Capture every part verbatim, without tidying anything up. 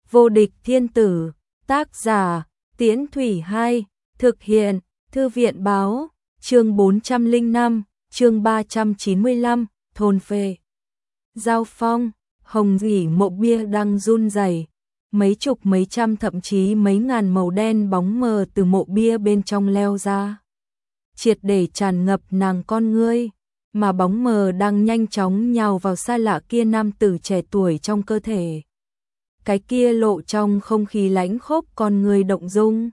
Vô địch thiên tử, tác giả, Tiễn Thủy Hai, thực hiện, Thư viện báo, chương bốn trăm lẻ năm, chương ba trăm chín mươi lăm, thôn phệ. Giao phong, hồng dỉ mộ bia đang run rẩy, mấy chục mấy trăm thậm chí mấy ngàn màu đen bóng mờ từ mộ bia bên trong leo ra, triệt để tràn ngập nàng con ngươi, mà bóng mờ đang nhanh chóng nhào vào xa lạ kia nam tử trẻ tuổi trong cơ thể. Cái kia lộ trong không khí lãnh khốc con người động dung.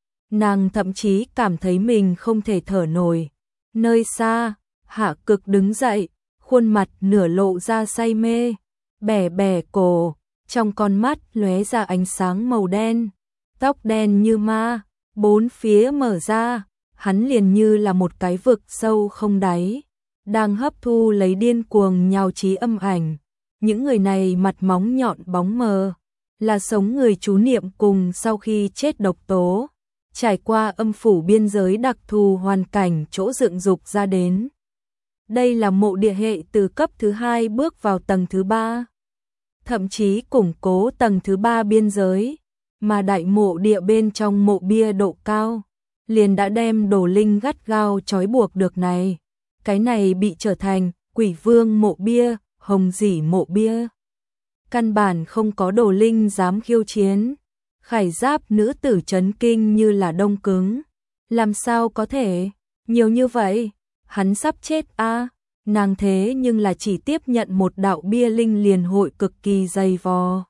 Nàng thậm chí cảm thấy mình không thể thở nổi. Nơi xa, Hạ Cực đứng dậy, khuôn mặt nửa lộ ra say mê, bẻ bẻ cổ, trong con mắt lóe ra ánh sáng màu đen, tóc đen như ma, bốn phía mở ra, hắn liền như là một cái vực sâu không đáy, đang hấp thu lấy điên cuồng nhào trí âm ảnh. Những người này mặt móng nhọn bóng mờ, là sống người chú niệm cùng sau khi chết độc tố, trải qua âm phủ biên giới đặc thù hoàn cảnh chỗ dựng dục ra đến. Đây là mộ địa hệ từ cấp thứ hai bước vào tầng thứ ba, thậm chí củng cố tầng thứ ba biên giới, mà đại mộ địa bên trong mộ bia độ cao, liền đã đem đồ linh gắt gao trói buộc được này. Cái này bị trở thành quỷ vương mộ bia, hồng dỉ mộ bia. Căn bản không có đồ linh dám khiêu chiến. Khải giáp nữ tử chấn kinh như là đông cứng. Làm sao có thể, nhiều như vậy, hắn sắp chết a à? Nàng thế nhưng là chỉ tiếp nhận một đạo bia linh liền hội cực kỳ dày vò.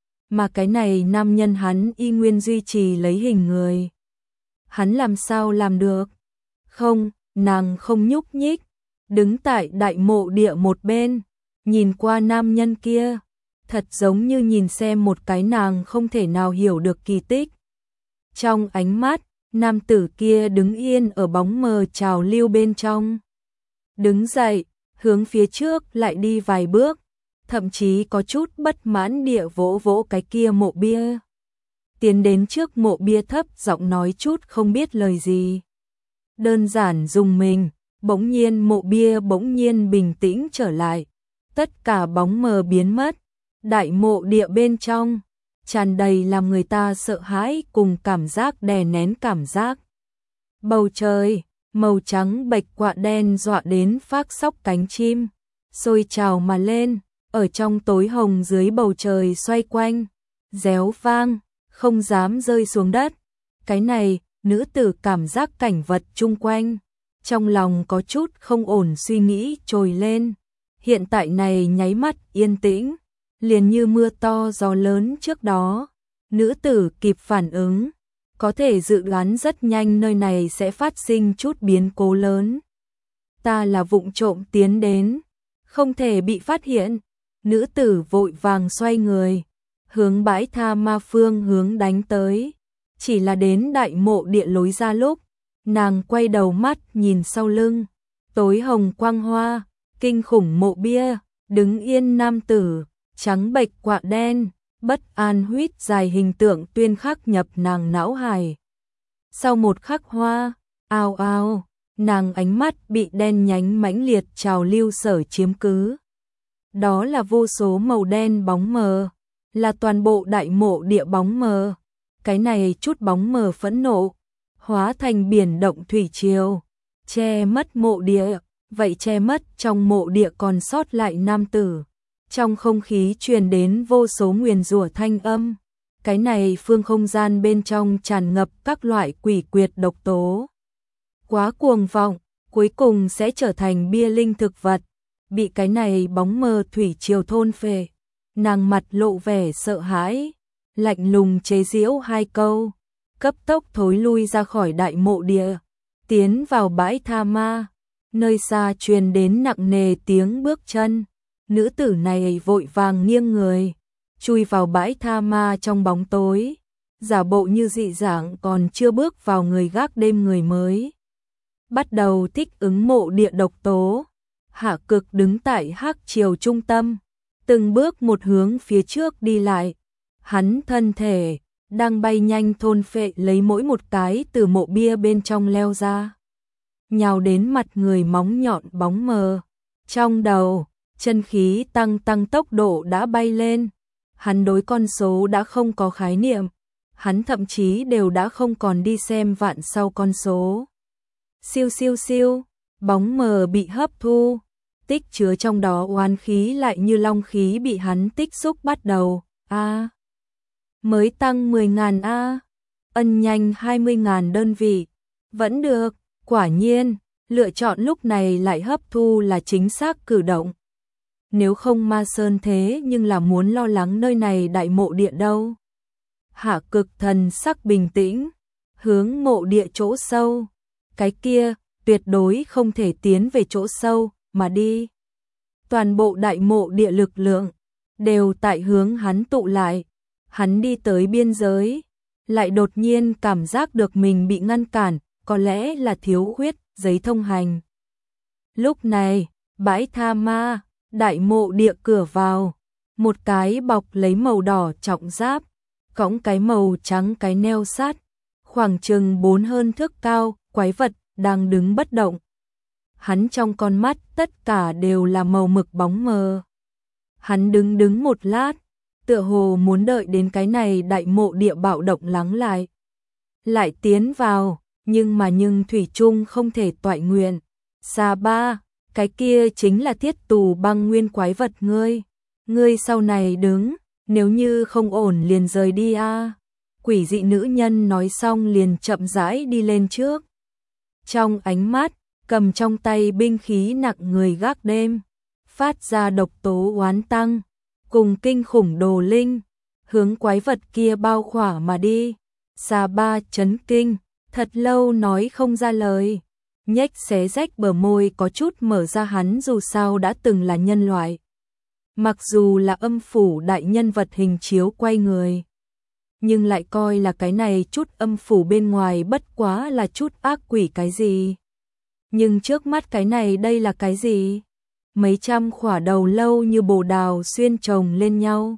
Mà cái này nam nhân hắn y nguyên duy trì lấy hình người. Hắn làm sao làm được? Không, nàng không nhúc nhích, đứng tại đại mộ địa một bên, nhìn qua nam nhân kia, thật giống như nhìn xem một cái nàng không thể nào hiểu được kỳ tích. Trong ánh mắt, nam tử kia đứng yên ở bóng mờ trào lưu bên trong. Đứng dậy, hướng phía trước lại đi vài bước, thậm chí có chút bất mãn địa vỗ vỗ cái kia mộ bia. Tiến đến trước mộ bia thấp giọng nói chút không biết lời gì. Đơn giản dùng mình, bỗng nhiên mộ bia bỗng nhiên bình tĩnh trở lại. Tất cả bóng mờ biến mất. Đại mộ địa bên trong, tràn đầy làm người ta sợ hãi cùng cảm giác đè nén cảm giác. Bầu trời, màu trắng bạch quạ đen dọa đến phác sóc cánh chim, sôi trào mà lên, ở trong tối hồng dưới bầu trời xoay quanh, réo vang, không dám rơi xuống đất. Cái này, nữ tử cảm giác cảnh vật chung quanh, trong lòng có chút không ổn suy nghĩ trồi lên. Hiện tại này nháy mắt yên tĩnh, liền như mưa to gió lớn trước đó. Nữ tử kịp phản ứng, có thể dự đoán rất nhanh nơi này sẽ phát sinh chút biến cố lớn. Ta là vụng trộm tiến đến, không thể bị phát hiện. Nữ tử vội vàng xoay người, hướng bãi tha ma phương hướng đánh tới. Chỉ là đến đại mộ địa lối ra lúc, nàng quay đầu mắt nhìn sau lưng, tối hồng quang hoa, kinh khủng mộ bia, đứng yên nam tử, trắng bệch quạ đen, bất an huýt dài hình tượng tuyên khắc nhập nàng não hài. Sau một khắc hoa, ao ao, nàng ánh mắt bị đen nhánh mãnh liệt trào lưu sở chiếm cứ. Đó là vô số màu đen bóng mờ, là toàn bộ đại mộ địa bóng mờ. Cái này chút bóng mờ phẫn nộ, hóa thành biển động thủy triều, che mất mộ địa, vậy che mất trong mộ địa còn sót lại nam tử. Trong không khí truyền đến vô số nguyền rủa thanh âm. Cái này phương không gian bên trong tràn ngập các loại quỷ quyệt độc tố. Quá cuồng vọng, cuối cùng sẽ trở thành bia linh thực vật, bị cái này bóng mờ thủy triều thôn phệ. Nàng mặt lộ vẻ sợ hãi, lạnh lùng chế giễu hai câu, cấp tốc thối lui ra khỏi đại mộ địa, tiến vào bãi tha ma. Nơi xa truyền đến nặng nề tiếng bước chân. Nữ tử này vội vàng nghiêng người, chui vào bãi tha ma trong bóng tối, giả bộ như dị dạng còn chưa bước vào người gác đêm người mới. Bắt đầu thích ứng mộ địa độc tố. Hạ Cực đứng tại hắc triều trung tâm, từng bước một hướng phía trước đi lại. Hắn thân thể đang bay nhanh thôn phệ lấy mỗi một cái từ mộ bia bên trong leo ra, nhào đến mặt người móng nhọn bóng mờ. Trong đầu, chân khí tăng tăng tốc độ đã bay lên, Hắn đối con số đã không có khái niệm, hắn thậm chí đều đã không còn đi xem vạn sau con số. Siêu siêu siêu, bóng mờ bị hấp thu, tích chứa trong đó oán khí lại như long khí bị hắn tích xúc bắt đầu. A, mới tăng mười ngàn a, ân nhanh hai mươi ngàn đơn vị, vẫn được, quả nhiên, lựa chọn lúc này lại hấp thu là chính xác cử động. Nếu không Ma Sơn thế nhưng là muốn lo lắng nơi này đại mộ địa đâu. Hạ Cực thần sắc bình tĩnh, hướng mộ địa chỗ sâu, cái kia tuyệt đối không thể tiến về chỗ sâu mà đi. Toàn bộ đại mộ địa lực lượng đều tại hướng hắn tụ lại. Hắn đi tới biên giới, lại đột nhiên cảm giác được mình bị ngăn cản, có lẽ là thiếu khuyết giấy thông hành. Lúc này, bãi tha ma, đại mộ địa cửa vào, một cái bọc lấy màu đỏ trọng giáp, cõng cái màu trắng cái neo sát, khoảng chừng bốn hơn thước cao, quái vật đang đứng bất động. Hắn trong con mắt tất cả đều là màu mực bóng mờ. Hắn đứng đứng một lát, tựa hồ muốn đợi đến cái này đại mộ địa bạo động lắng lại. Lại tiến vào, nhưng mà nhưng thủy chung không thể toại nguyện. Sa Ba, cái kia chính là thiết tù băng nguyên quái vật ngươi. Ngươi sau này đứng, nếu như không ổn liền rời đi a. Quỷ dị nữ nhân nói xong liền chậm rãi đi lên trước. Trong ánh mắt, cầm trong tay binh khí nặng người gác đêm, phát ra độc tố oán tăng, cùng kinh khủng đồ linh, hướng quái vật kia bao khỏa mà đi. Sa Ba chấn kinh, thật lâu nói không ra lời, nhếch xé rách bờ môi có chút mở ra, hắn dù sao đã từng là nhân loại. Mặc dù là âm phủ đại nhân vật hình chiếu quay người, nhưng lại coi là cái này chút âm phủ bên ngoài bất quá là chút ác quỷ cái gì. Nhưng trước mắt cái này đây là cái gì? Mấy trăm khỏa đầu lâu như bồ đào xuyên chồng lên nhau,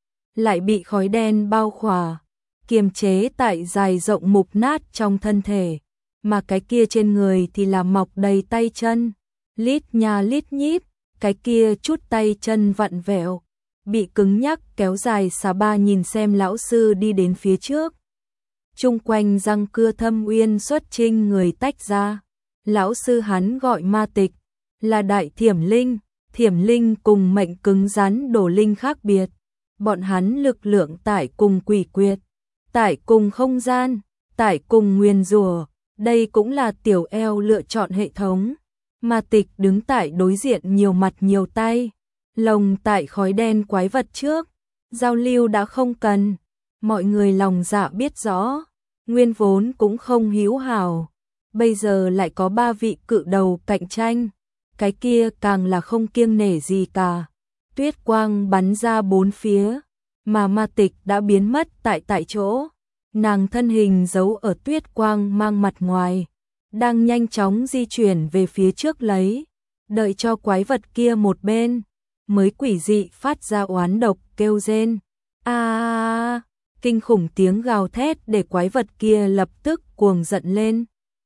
lại bị khói đen bao khỏa, kiềm chế tại dài rộng mục nát trong thân thể, mà cái kia trên người thì là mọc đầy tay chân, lít nha lít nhít, cái kia chút tay chân vặn vẹo, bị cứng nhắc kéo dài. Sa Ba nhìn xem lão sư đi đến phía trước, chung quanh răng cưa thâm uyên xuất trinh người tách ra. Lão sư hắn gọi Ma Tịch, là đại thiểm linh, thiểm linh cùng mệnh cứng rắn đồ linh khác biệt, bọn hắn lực lượng tải cùng quỷ quyệt, tải cùng không gian, tải cùng nguyền rủa, đây cũng là tiểu eo lựa chọn hệ thống. Ma Tịch đứng tại đối diện nhiều mặt nhiều tay, lồng tại khói đen quái vật trước, giao lưu đã không cần, mọi người lòng dạ biết rõ, nguyên vốn cũng không hữu hảo, bây giờ lại có ba vị cự đầu cạnh tranh, cái kia càng là không kiêng nể gì cả. Tuyết quang bắn ra bốn phía, mà Ma Tịch đã biến mất tại tại chỗ, nàng thân hình giấu ở tuyết quang mang mặt ngoài, đang nhanh chóng di chuyển về phía trước lấy, đợi cho quái vật kia một bên, mới quỷ dị phát ra oán độc kêu rên. A, à, kinh khủng tiếng gào thét để quái vật kia lập tức cuồng giận lên.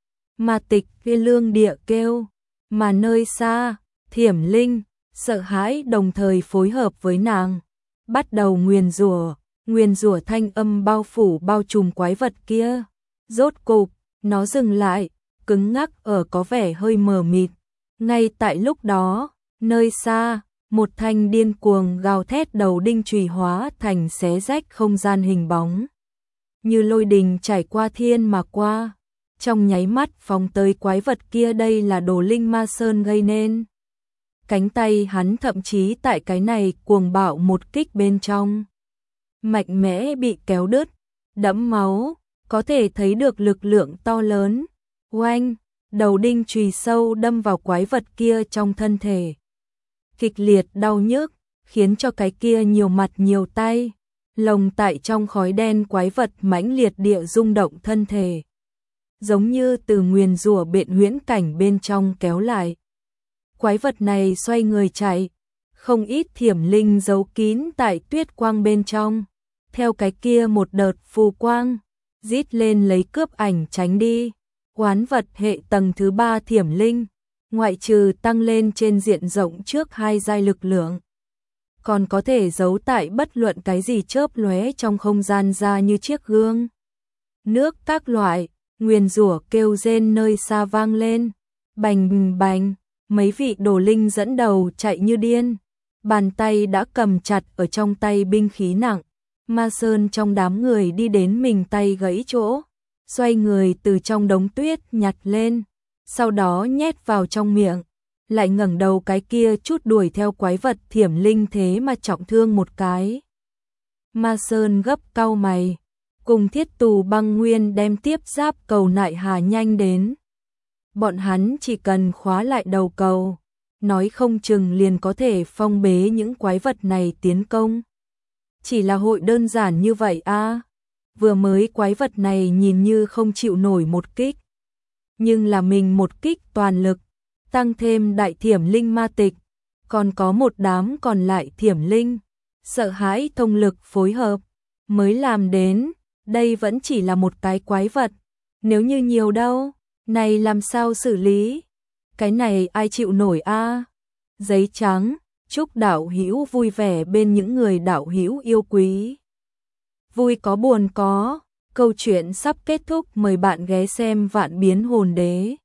Ma Tịch kia lương địa kêu, mà nơi xa, thiểm linh, sợ hãi đồng thời phối hợp với nàng, bắt đầu nguyền rủa, nguyền rủa thanh âm bao phủ bao trùm quái vật kia. Rốt cục, nó dừng lại, cứng ngắc ở có vẻ hơi mờ mịt. Ngay tại lúc đó, nơi xa, một thanh điên cuồng gào thét đầu đinh chùy hóa thành xé rách không gian hình bóng, như lôi đình trải qua thiên mà qua, trong nháy mắt phóng tới quái vật kia. Đây là đồ linh Ma Sơn gây nên. Cánh tay hắn thậm chí tại cái này cuồng bạo một kích bên trong, mạnh mẽ bị kéo đứt, đẫm máu, có thể thấy được lực lượng to lớn. Oanh, đầu đinh chùy sâu đâm vào quái vật kia trong thân thể, kịch liệt đau nhức, khiến cho cái kia nhiều mặt nhiều tay, lồng tại trong khói đen quái vật mãnh liệt địa rung động thân thể, giống như từ nguyền rủa biện huyễn cảnh bên trong kéo lại. Quái vật này xoay người chạy, không ít thiểm linh giấu kín tại tuyết quang bên trong, theo cái kia một đợt phù quang, rít lên lấy cướp ảnh tránh đi. Quán vật hệ tầng thứ ba thiểm linh, ngoại trừ tăng lên trên diện rộng trước hai giai lực lượng, còn có thể giấu tại bất luận cái gì chớp lóe trong không gian ra như chiếc gương. Nước các loại, nguyền rủa kêu rên nơi xa vang lên, bành bành, mấy vị đồ linh dẫn đầu chạy như điên, bàn tay đã cầm chặt ở trong tay binh khí nặng. Ma Sơn trong đám người đi đến mình tay gãy chỗ, xoay người từ trong đống tuyết nhặt lên, sau đó nhét vào trong miệng, lại ngẩng đầu cái kia chút đuổi theo quái vật thiểm linh thế mà trọng thương một cái. Ma Sơn gấp cau mày, cùng Thiết Tù Băng Nguyên đem tiếp giáp cầu nại hà nhanh đến. Bọn hắn chỉ cần khóa lại đầu cầu, nói không chừng liền có thể phong bế những quái vật này tiến công. Chỉ là hội đơn giản như vậy a? À? Vừa mới quái vật này nhìn như không chịu nổi một kích, nhưng là mình một kích toàn lực, tăng thêm đại thiểm linh ma tịch, còn có một đám còn lại thiểm linh, sợ hãi thông lực phối hợp, mới làm đến, đây vẫn chỉ là một cái quái vật, nếu như nhiều đâu, này làm sao xử lý? Cái này ai chịu nổi a? À? Giấy trắng, chúc đạo hữu vui vẻ bên những người đạo hữu yêu quý. Vui có buồn có, câu chuyện sắp kết thúc, mời bạn ghé xem Vạn Biến Hồn Đế.